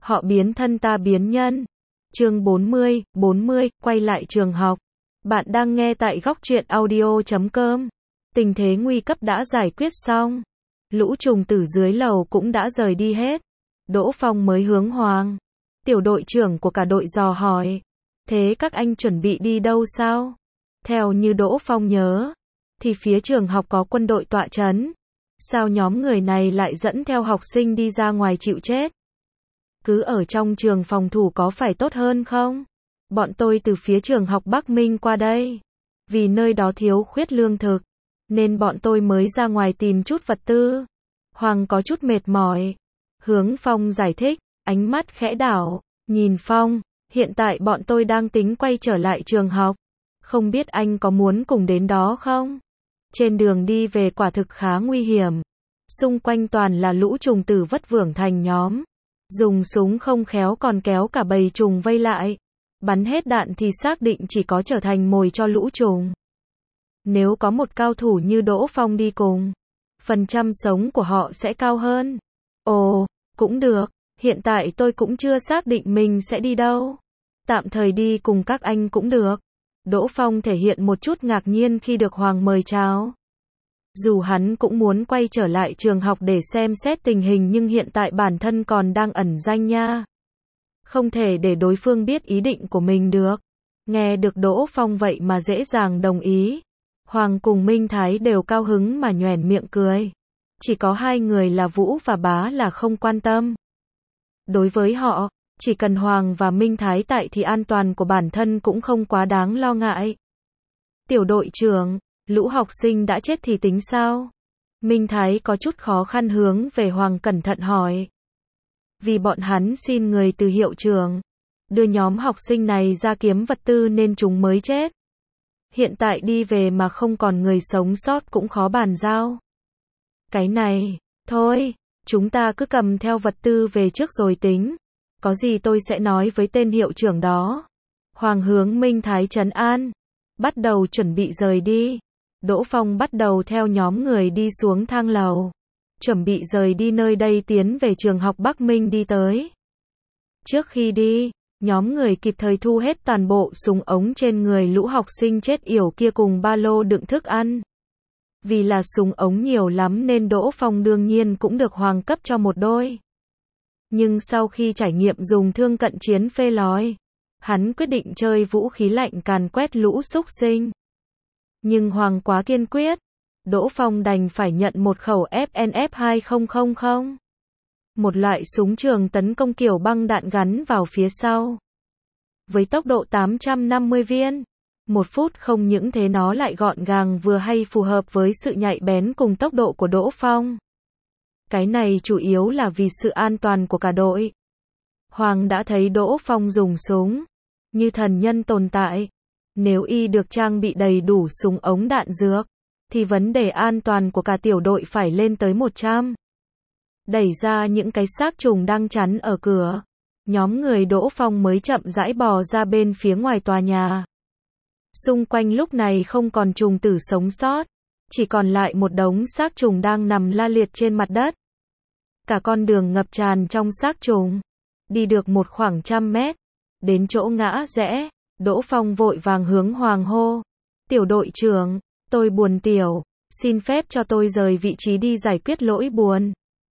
Họ biến thân ta biến nhân. Chương 40, quay lại trường học. Bạn đang nghe tại góc truyện audio.com. Tình thế nguy cấp đã giải quyết xong. Lũ trùng tử dưới lầu cũng đã rời đi hết. Đỗ Phong mới hướng Hoàng, tiểu đội trưởng của cả đội dò hỏi. Thế các anh chuẩn bị đi đâu sao? Theo như Đỗ Phong nhớ, thì phía trường học có quân đội tọa trấn. Sao nhóm người này lại dẫn theo học sinh đi ra ngoài chịu chết? Cứ ở trong trường phòng thủ có phải tốt hơn không? Bọn tôi từ phía trường học Bắc Minh qua đây. Vì nơi đó thiếu khuyết lương thực, nên bọn tôi mới ra ngoài tìm chút vật tư. Hoàng có chút mệt mỏi. Hướng Phong giải thích, ánh mắt khẽ đảo. Nhìn Phong, hiện tại bọn tôi đang tính quay trở lại trường học. Không biết anh có muốn cùng đến đó không? Trên đường đi về quả thực khá nguy hiểm. Xung quanh toàn là lũ trùng tử vất vưởng thành nhóm. Dùng súng không khéo còn kéo cả bầy trùng vây lại. Bắn hết đạn thì xác định chỉ có trở thành mồi cho lũ trùng. Nếu có một cao thủ như Đỗ Phong đi cùng, phần trăm sống của họ sẽ cao hơn. Ồ, cũng được. Hiện tại tôi cũng chưa xác định mình sẽ đi đâu. Tạm thời đi cùng các anh cũng được. Đỗ Phong thể hiện một chút ngạc nhiên khi được Hoàng mời chào. Dù hắn cũng muốn quay trở lại trường học để xem xét tình hình nhưng hiện tại bản thân còn đang ẩn danh nha. Không thể để đối phương biết ý định của mình được. Nghe được Đỗ Phong vậy mà dễ dàng đồng ý. Hoàng cùng Minh Thái đều cao hứng mà nhoẻn miệng cười. Chỉ có hai người là Vũ và Bá là không quan tâm. Đối với họ, chỉ cần Hoàng và Minh Thái tại thì an toàn của bản thân cũng không quá đáng lo ngại. Tiểu đội trưởng, lũ học sinh đã chết thì tính sao? Minh Thái có chút khó khăn hướng về Hoàng cẩn thận hỏi. Vì bọn hắn xin người từ hiệu trưởng đưa nhóm học sinh này ra kiếm vật tư nên chúng mới chết. Hiện tại đi về mà không còn người sống sót cũng khó bàn giao. Cái này, thôi, chúng ta cứ cầm theo vật tư về trước rồi tính. Có gì tôi sẽ nói với tên hiệu trưởng đó. Hoàng hướng Minh Thái trấn an. Bắt đầu chuẩn bị rời đi. Đỗ Phong bắt đầu theo nhóm người đi xuống thang lầu. Chuẩn bị rời đi nơi đây tiến về trường học Bắc Minh đi tới. Trước khi đi, nhóm người kịp thời thu hết toàn bộ súng ống trên người lũ học sinh chết yểu kia cùng ba lô đựng thức ăn. Vì là súng ống nhiều lắm nên Đỗ Phong đương nhiên cũng được Hoàng cấp cho một đôi. Nhưng sau khi trải nghiệm dùng thương cận chiến phê lói, hắn quyết định chơi vũ khí lạnh càn quét lũ xúc sinh. Nhưng Hoàng quá kiên quyết, Đỗ Phong đành phải nhận một khẩu FNF 2000. Một loại súng trường tấn công kiểu băng đạn gắn vào phía sau. Với tốc độ 850 viên, 1 phút không những thế nó lại gọn gàng vừa hay phù hợp với sự nhạy bén cùng tốc độ của Đỗ Phong. Cái này chủ yếu là vì sự an toàn của cả đội. Hoàng đã thấy Đỗ Phong dùng súng như thần nhân tồn tại. Nếu y được trang bị đầy đủ súng ống đạn dược, thì vấn đề an toàn của cả tiểu đội phải lên tới 100. Đẩy ra những cái xác trùng đang chắn ở cửa. Nhóm người Đỗ Phong mới chậm rãi bò ra bên phía ngoài tòa nhà. Xung quanh lúc này không còn trùng tử sống sót. Chỉ còn lại một đống xác trùng đang nằm la liệt trên mặt đất. Cả con đường ngập tràn trong xác trùng. Đi được một khoảng 100 mét. Đến chỗ ngã rẽ, Đỗ Phong vội vàng hướng Hoàng hô. Tiểu đội trưởng, tôi buồn tiểu. Xin phép cho tôi rời vị trí đi giải quyết lỗi buồn.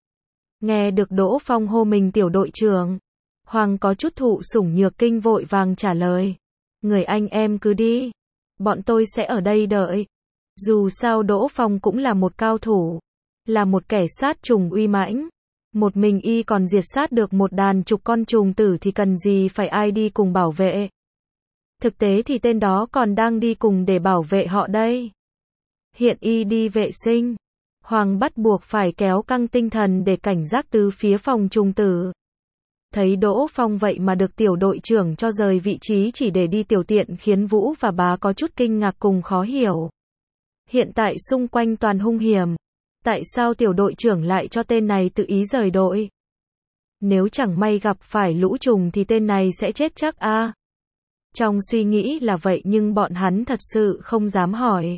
Nghe được Đỗ Phong hô mình tiểu đội trưởng. Hoàng có chút thụ sủng nhược kinh vội vàng trả lời. Người anh em cứ đi. Bọn tôi sẽ ở đây đợi. Dù sao Đỗ Phong cũng là một cao thủ. Là một kẻ sát trùng uy mãnh. Một mình y còn diệt sát được một đàn chục con trùng tử thì cần gì phải ai đi cùng bảo vệ. Thực tế thì tên đó còn đang đi cùng để bảo vệ họ đây. Hiện y đi vệ sinh. Hoàng bắt buộc phải kéo căng tinh thần để cảnh giác từ phía phòng trùng tử. Thấy Đỗ Phong vậy mà được tiểu đội trưởng cho rời vị trí chỉ để đi tiểu tiện khiến Vũ và Bá có chút kinh ngạc cùng khó hiểu. Hiện tại xung quanh toàn hung hiểm. Tại sao tiểu đội trưởng lại cho tên này tự ý rời đội? Nếu chẳng may gặp phải lũ trùng thì tên này sẽ chết chắc a. Trong suy nghĩ là vậy nhưng bọn hắn thật sự không dám hỏi.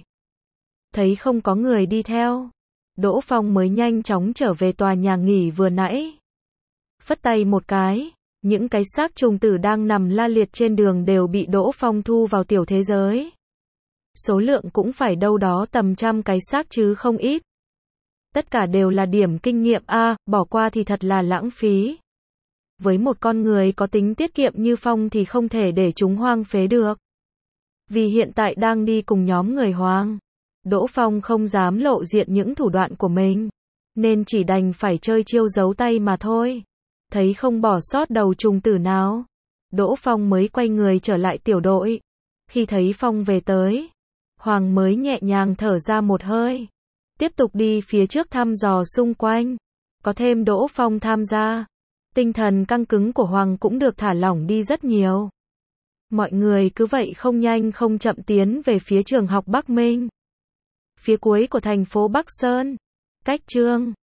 Thấy không có người đi theo, Đỗ Phong mới nhanh chóng trở về tòa nhà nghỉ vừa nãy. Phất tay một cái, Những cái xác trùng tử đang nằm la liệt trên đường đều bị Đỗ Phong thu vào tiểu thế giới. Số lượng cũng phải đâu đó tầm trăm cái xác chứ không ít. Tất cả đều là điểm kinh nghiệm a, bỏ qua thì thật là lãng phí. Với một con người có tính tiết kiệm như Phong thì không thể để chúng hoang phế được. Vì hiện tại đang đi cùng nhóm người Hoàng, Đỗ Phong không dám lộ diện những thủ đoạn của mình, nên chỉ đành phải chơi chiêu giấu tay mà thôi. Thấy không bỏ sót đầu trùng tử nào, Đỗ Phong mới quay người trở lại tiểu đội. Khi thấy Phong về tới, Hoàng mới nhẹ nhàng thở ra một hơi, tiếp tục đi phía trước thăm dò xung quanh. Có thêm Đỗ Phong tham gia, tinh thần căng cứng của Hoàng cũng được thả lỏng đi rất nhiều. Mọi người cứ vậy không nhanh không chậm tiến về phía trường học Bắc Minh, phía cuối của thành phố Bắc Sơn. Cách Chương